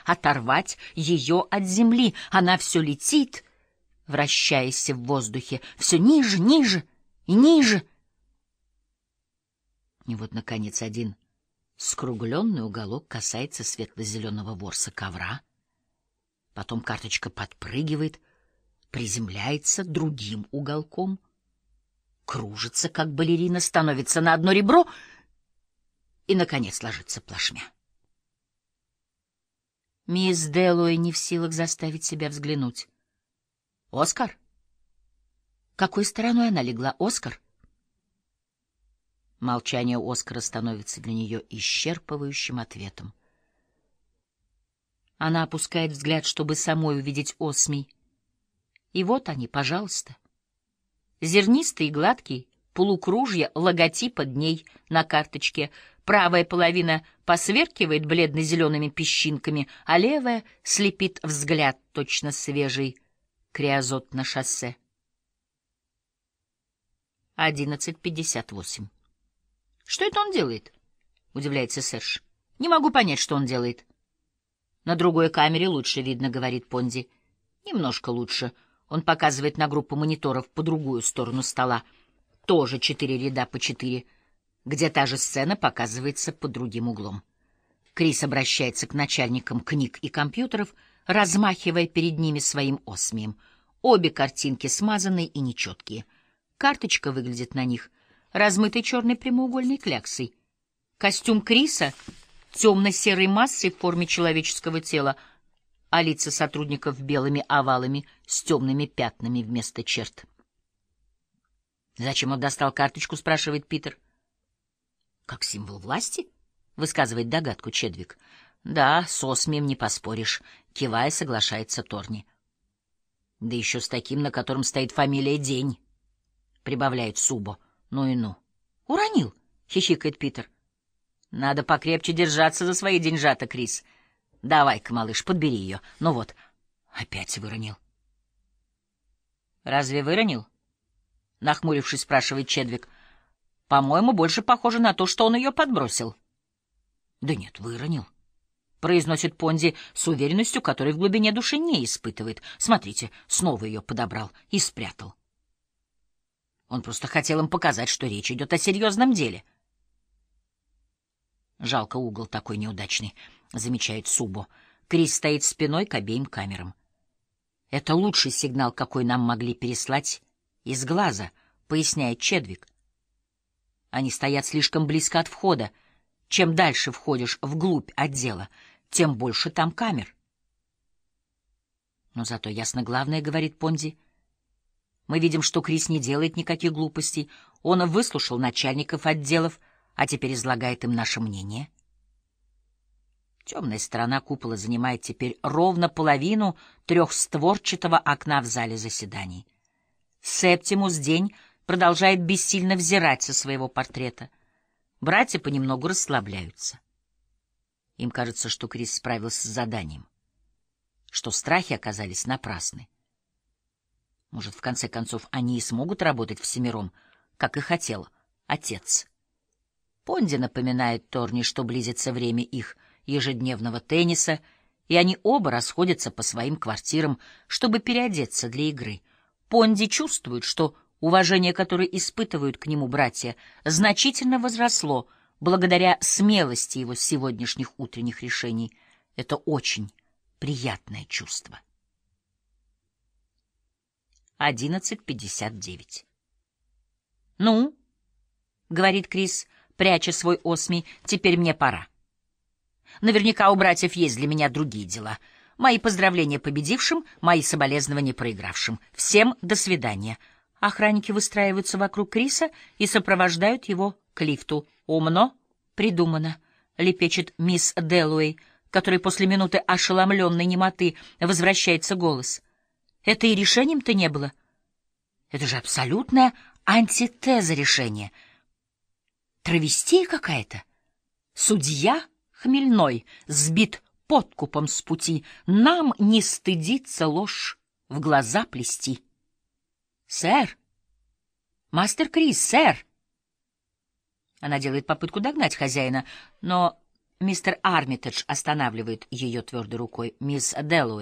оторвать ее от земли. Она все летит, вращаясь в воздухе, все ниже, ниже и ниже. И вот, наконец, один скругленный уголок касается светло-зеленого ворса ковра. Потом карточка подпрыгивает, приземляется другим уголком, кружится, как балерина, становится на одно ребро и, наконец, ложится плашмя. Мисс Дэллоуэй не в силах заставить себя взглянуть. «Оскар?» Какой стороной она легла, Оскар? Молчание Оскара становится для нее исчерпывающим ответом. Она опускает взгляд, чтобы самой увидеть осмий. И вот они, пожалуйста. Зернистый и гладкий, полукружье логотипа дней на карточке. Правая половина посверкивает бледно-зелеными песчинками, а левая слепит взгляд, точно свежий криозот на шоссе. 11:58. «Что это он делает?» — удивляется Серж. «Не могу понять, что он делает». «На другой камере лучше видно», — говорит Понди. «Немножко лучше». Он показывает на группу мониторов по другую сторону стола. Тоже 4 ряда по 4, где та же сцена показывается под другим углом. Крис обращается к начальникам книг и компьютеров, размахивая перед ними своим осмием. Обе картинки смазанные и нечеткие. Карточка выглядит на них размытой черной прямоугольной кляксой. Костюм Криса — темно-серой массой в форме человеческого тела, а лица сотрудников белыми овалами с темными пятнами вместо черт. «Зачем он достал карточку?» — спрашивает Питер. «Как символ власти?» — высказывает догадку Чедвик. «Да, с осмием не поспоришь», — кивая, соглашается Торни. «Да еще с таким, на котором стоит фамилия День», — прибавляет Субо. «Ну и ну». «Уронил», — хихикает Питер. «Надо покрепче держаться за свои деньжата, Крис. Давай-ка, малыш, подбери ее. Ну вот, опять выронил». «Разве выронил?» — нахмурившись, спрашивает Чедвик. «По-моему, больше похоже на то, что он ее подбросил». «Да нет, выронил», — произносит Понди с уверенностью, которой в глубине души не испытывает. «Смотрите, снова ее подобрал и спрятал». Он просто хотел им показать, что речь идет о серьезном деле. «Жалко, угол такой неудачный», — замечает Субо. Крис стоит спиной к обеим камерам. «Это лучший сигнал, какой нам могли переслать из глаза», — поясняет Чедвик. «Они стоят слишком близко от входа. Чем дальше входишь вглубь отдела, тем больше там камер». «Но зато ясно главное», — говорит Понди. «Мы видим, что Крис не делает никаких глупостей. Он выслушал начальников отделов, а теперь излагает им наше мнение». Темная сторона купола занимает теперь ровно половину трехстворчатого окна в зале заседаний. Септимус День продолжает бессильно взирать со своего портрета. Братья понемногу расслабляются. Им кажется, что Крис справился с заданием, что страхи оказались напрасны. Может, в конце концов, они и смогут работать всемиром, как и хотел отец. Понди напоминает Торни, что близится время их ежедневного тенниса, и они оба расходятся по своим квартирам, чтобы переодеться для игры. Понди чувствует, что уважение, которое испытывают к нему братья, значительно возросло благодаря смелости его сегодняшних утренних решений. Это очень приятное чувство. 11:59. «Ну, — говорит Крис, пряча свой осмий, — теперь мне пора. Наверняка у братьев есть для меня другие дела. Мои поздравления победившим, мои соболезнования проигравшим. Всем до свидания». Охранники выстраиваются вокруг Криса и сопровождают его к лифту. «Умно придумано», — лепечет мисс Дэллоуэй, которой после минуты ошеломленной немоты возвращается голос. «Это и решением-то не было. Это же абсолютная антитеза решения. Травестия какая-то. Судья хмельной сбит подкупом с пути. Нам не стыдиться ложь в глаза плести». «Сэр! Мастер Крис, сэр!» Она делает попытку догнать хозяина, но Мистер Армитедж останавливает ее твердой рукой. «Мисс Дэллоуэй».